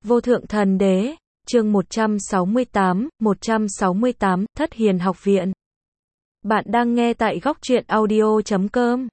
Vô thượng thần đế, chương 168, Thất Hiền học viện. Bạn đang nghe tại góc truyện audio.com.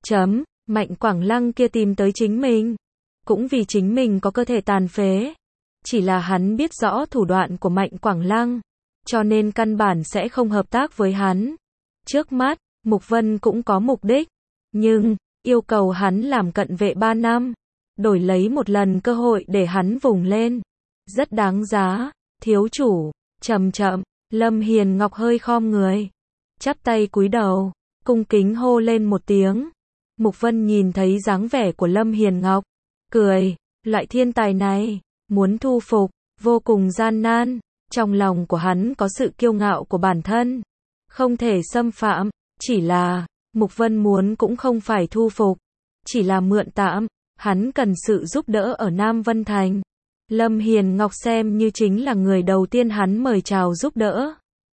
Mạnh Quảng Lăng kia tìm tới chính mình. Cũng vì chính mình có cơ thể tàn phế. Chỉ là hắn biết rõ thủ đoạn của Mạnh Quảng Lăng. Cho nên căn bản sẽ không hợp tác với hắn. Trước mắt, Mục Vân cũng có mục đích. Nhưng, yêu cầu hắn làm cận vệ 3 năm. Đổi lấy một lần cơ hội để hắn vùng lên. Rất đáng giá. Thiếu chủ, chậm, Lâm Hiền Ngọc hơi khom người. Chắp tay cúi đầu, cung kính hô lên một tiếng. Mục Vân nhìn thấy dáng vẻ của Lâm Hiền Ngọc. Cười, loại thiên tài này, muốn thu phục, vô cùng gian nan. Trong lòng của hắn có sự kiêu ngạo của bản thân. Không thể xâm phạm, chỉ là, Mục Vân muốn cũng không phải thu phục. Chỉ là mượn tạm, hắn cần sự giúp đỡ ở Nam Vân Thành. Lâm Hiền Ngọc xem như chính là người đầu tiên hắn mời chào giúp đỡ.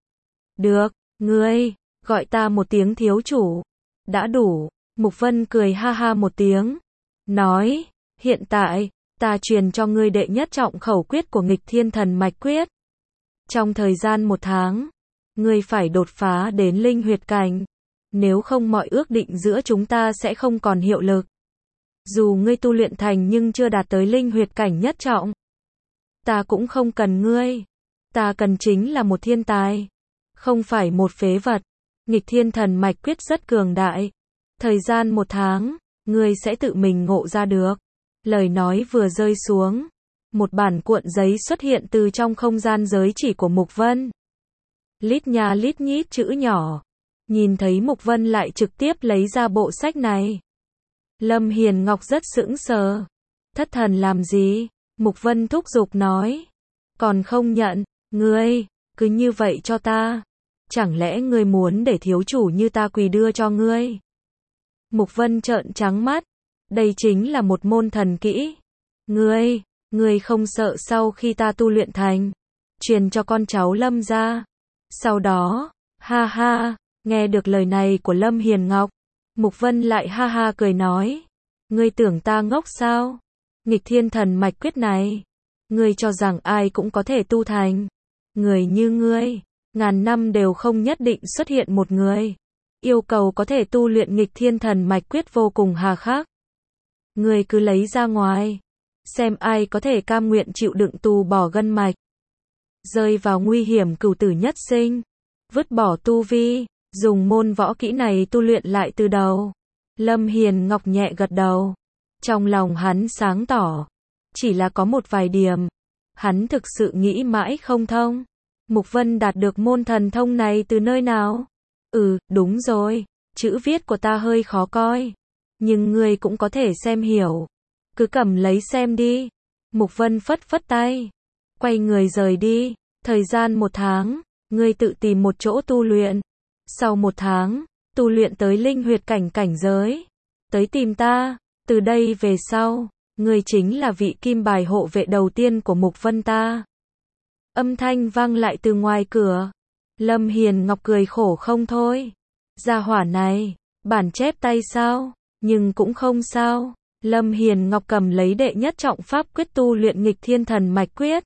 Được, ngươi, gọi ta một tiếng thiếu chủ. Đã đủ, Mục Vân cười ha ha một tiếng. Nói, hiện tại, ta truyền cho ngươi đệ nhất trọng khẩu quyết của Nghịch Thiên Thần Mạch Quyết. Trong thời gian 1 tháng, ngươi phải đột phá đến linh huyệt cảnh. Nếu không mọi ước định giữa chúng ta sẽ không còn hiệu lực. Dù ngươi tu luyện thành nhưng chưa đạt tới linh huyệt cảnh nhất trọng. Ta cũng không cần ngươi. Ta cần chính là một thiên tài. Không phải một phế vật. Nghịch Thiên Thần Mạch Quyết rất cường đại. Thời gian 1 tháng, ngươi sẽ tự mình ngộ ra được. Lời nói vừa rơi xuống. Một bản cuộn giấy xuất hiện từ trong không gian giới chỉ của Mục Vân. Lít nha lít nhít chữ nhỏ. Nhìn thấy Mục Vân lại trực tiếp lấy ra bộ sách này. Lâm Hiền Ngọc rất sững sờ. Thất thần làm gì? Mục Vân thúc giục nói. Còn không nhận, ngươi, cứ như vậy cho ta. Chẳng lẽ ngươi muốn để thiếu chủ như ta quỳ đưa cho ngươi? Mục Vân trợn trắng mắt. Đây chính là một môn thần kỹ. Ngươi không sợ sau khi ta tu luyện thành, truyền cho con cháu Lâm gia. Sau đó, ha ha, nghe được lời này của Lâm Hiền Ngọc. Mục Vân lại ha ha cười nói. Ngươi tưởng ta ngốc sao? Nghịch Thiên Thần Mạch Quyết này, ngươi cho rằng ai cũng có thể tu thành. Người như ngươi, ngàn năm đều không nhất định xuất hiện một người. Yêu cầu có thể tu luyện Nghịch Thiên Thần Mạch Quyết vô cùng hà khắc. Ngươi cứ lấy ra ngoài, xem ai có thể cam nguyện chịu đựng tù bỏ gân mạch. Rơi vào nguy hiểm cửu tử nhất sinh. Vứt bỏ tu vi, dùng môn võ kỹ này tu luyện lại từ đầu. Lâm Hiền Ngọc nhẹ gật đầu. Trong lòng hắn sáng tỏ. Chỉ là có một vài điểm. Hắn thực sự nghĩ mãi không thông. Mục Vân đạt được môn thần thông này từ nơi nào? Đúng rồi. Chữ viết của ta hơi khó coi. Nhưng ngươi cũng có thể xem hiểu. Cứ cầm lấy xem đi. Mục Vân phất phất tay. Quay người rời đi. Thời gian 1 tháng. Ngươi tự tìm một chỗ tu luyện. Sau 1 tháng. Tu luyện tới linh huyệt cảnh giới. Tới tìm ta. Từ đây về sau, ngươi chính là vị kim bài hộ vệ đầu tiên của Mục Vân ta. Âm thanh vang lại từ ngoài cửa. Lâm Hiền Ngọc cười khổ không thôi. Gia hỏa này, bản chép tay sao? Nhưng cũng không sao. Lâm Hiền Ngọc cầm lấy đệ nhất trọng pháp quyết tu luyện Nghịch Thiên Thần Mạch Quyết.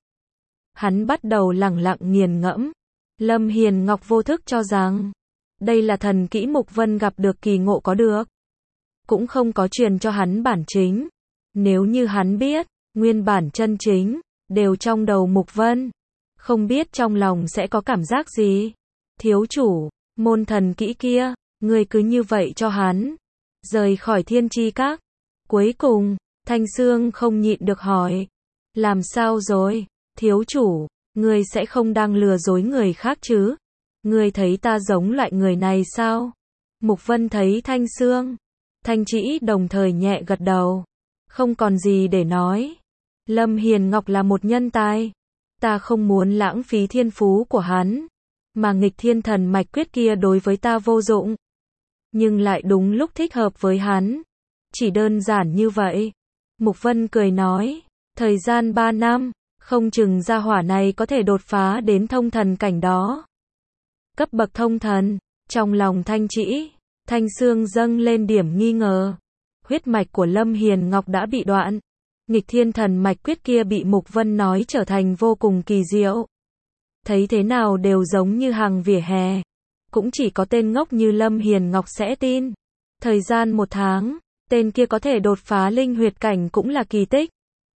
Hắn bắt đầu lẳng lặng nghiền ngẫm. Lâm Hiền Ngọc vô thức cho rằng, đây là thần kỹ Mục Vân gặp được kỳ ngộ có được. Cũng không có truyền cho hắn bản chính. Nếu như hắn biết, nguyên bản chân chính, đều trong đầu Mục Vân. Không biết trong lòng sẽ có cảm giác gì. Thiếu chủ, môn thần kỹ kia, ngươi cứ như vậy cho hắn. Rời khỏi Thiên Chi Các. Cuối cùng, Thanh Sương không nhịn được hỏi. Làm sao rồi, thiếu chủ, ngươi sẽ không đang lừa dối người khác chứ? Ngươi thấy ta giống loại người này sao? Mục Vân thấy Thanh Sương, Thanh Trĩ đồng thời nhẹ gật đầu. Không còn gì để nói. Lâm Hiền Ngọc là một nhân tài. Ta không muốn lãng phí thiên phú của hắn. Mà Nghịch Thiên Thần Mạch Quyết kia đối với ta vô dụng. Nhưng lại đúng lúc thích hợp với hắn. Chỉ đơn giản như vậy. Mục Vân cười nói. Thời gian 3 năm, không chừng gia hỏa này có thể đột phá đến thông thần cảnh đó. Cấp bậc thông thần. Trong lòng Thanh Trĩ, Thanh Sương dâng lên điểm nghi ngờ. Huyết mạch của Lâm Hiền Ngọc đã bị đoạn. Nghịch thiên thần mạch quyết kia bị Mục Vân nói trở thành vô cùng kỳ diệu. Thấy thế nào đều giống như hàng vỉa hè. Cũng chỉ có tên ngốc như Lâm Hiền Ngọc sẽ tin. Thời gian 1 tháng, tên kia có thể đột phá linh huyệt cảnh cũng là kỳ tích.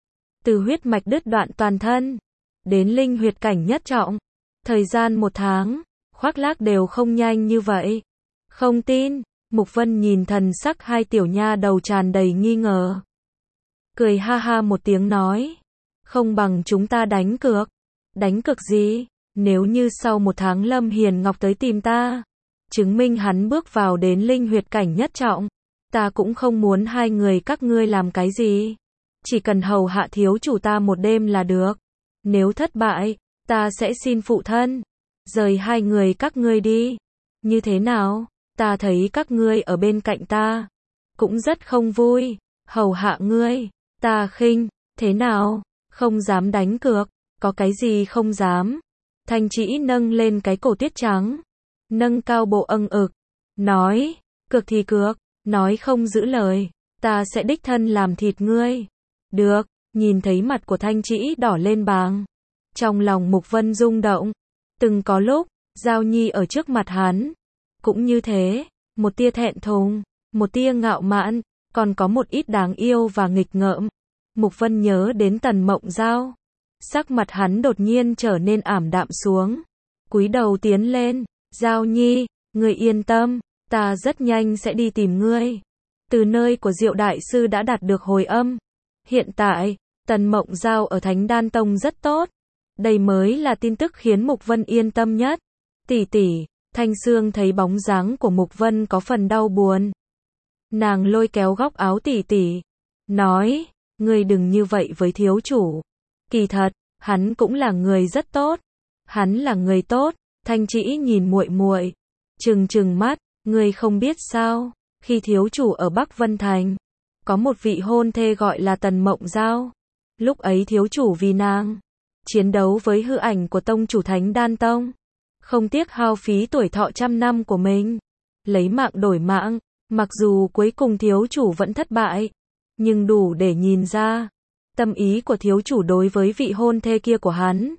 Từ huyết mạch đứt đoạn toàn thân, đến linh huyệt cảnh nhất trọng. Thời gian 1 tháng, khoác lác đều không nhanh như vậy. Không tin, Mục Vân nhìn thần sắc hai tiểu nha đầu tràn đầy nghi ngờ. Cười ha ha một tiếng nói. Không bằng chúng ta đánh cược. Đánh cược gì? Nếu như sau 1 tháng Lâm Hiền Ngọc tới tìm ta, chứng minh hắn bước vào đến linh huyệt cảnh nhất trọng, ta cũng không muốn hai người các ngươi làm cái gì. Chỉ cần hầu hạ thiếu chủ ta 1 đêm là được. Nếu thất bại, ta sẽ xin phụ thân rời hai người các ngươi đi. Như thế nào? Ta thấy các ngươi ở bên cạnh ta cũng rất không vui. Hầu hạ ngươi, ta khinh. Thế nào? Không dám đánh cược. Có cái gì không dám? Thanh Trĩ nâng lên cái cổ tiết trắng, nâng cao bộ âng ực, nói, cược thì cược, nói không giữ lời, ta sẽ đích thân làm thịt ngươi. Được, nhìn thấy mặt của Thanh Trĩ đỏ lên bàng. Trong lòng Mục Vân rung động. Từng có lúc, Giao Nhi ở trước mặt hắn cũng như thế, một tia thẹn thùng, một tia ngạo mạn, còn có một ít đáng yêu và nghịch ngợm. Mục Vân nhớ đến Tần Mộng Giao. Sắc mặt hắn đột nhiên trở nên ảm đạm xuống. Cúi đầu tiến lên. Giao Nhi, ngươi yên tâm, ta rất nhanh sẽ đi tìm ngươi. Từ nơi của Diệu Đại Sư đã đạt được hồi âm. Hiện tại, Tần Mộng Giao ở Thánh Đan Tông rất tốt. Đây mới là tin tức khiến Mục Vân yên tâm nhất. Tỷ tỷ, Thanh Sương thấy bóng dáng của Mục Vân có phần đau buồn. Nàng lôi kéo góc áo tỷ tỷ, nói, ngươi đừng như vậy với thiếu chủ. Kỳ thật, hắn cũng là người rất tốt. Hắn là người tốt. Thanh Trĩ nhìn muội muội, trừng mắt, ngươi không biết sao, khi thiếu chủ ở Bắc Vân Thành, có một vị hôn thê gọi là Tần Mộng Giao. Lúc ấy thiếu chủ vì nàng chiến đấu với hư ảnh của tông chủ Thánh Đan Tông, không tiếc hao phí tuổi thọ 100 năm của mình, lấy mạng đổi mạng. Mặc dù cuối cùng thiếu chủ vẫn thất bại, nhưng đủ để nhìn ra tâm ý của thiếu chủ đối với vị hôn thê kia của hắn.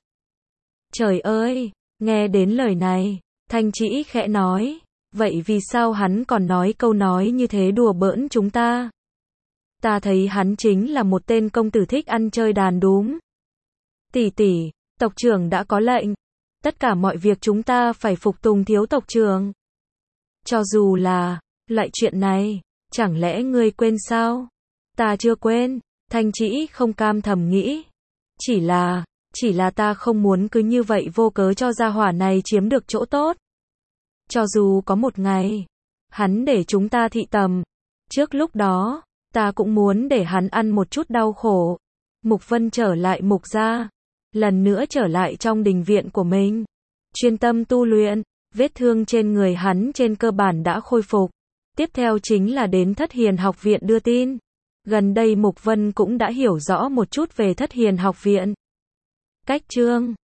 Trời ơi, nghe đến lời này, Thanh Trĩ khẽ nói, vậy vì sao hắn còn nói câu nói như thế đùa bỡn chúng ta? Ta thấy hắn chính là một tên công tử thích ăn chơi đàn đúm. Tỷ tỷ, tộc trưởng đã có lệnh, tất cả mọi việc chúng ta phải phục tùng thiếu tộc trưởng. Cho dù là loại chuyện này, chẳng lẽ ngươi quên sao? Ta chưa quên. Thanh Trĩ không cam thầm nghĩ. Chỉ là ta không muốn cứ như vậy vô cớ cho gia hỏa này chiếm được chỗ tốt. Cho dù có một ngày, hắn để chúng ta thị tầm, trước lúc đó, ta cũng muốn để hắn ăn một chút đau khổ. Mục Vân trở lại Mục gia, lần nữa trở lại trong đình viện của mình, chuyên tâm tu luyện, vết thương trên người hắn trên cơ bản đã khôi phục. Tiếp theo chính là đến Thất Hiền học viện đưa tin. Gần đây Mục Vân cũng đã hiểu rõ một chút về Thất Hiền học viện. Cách chương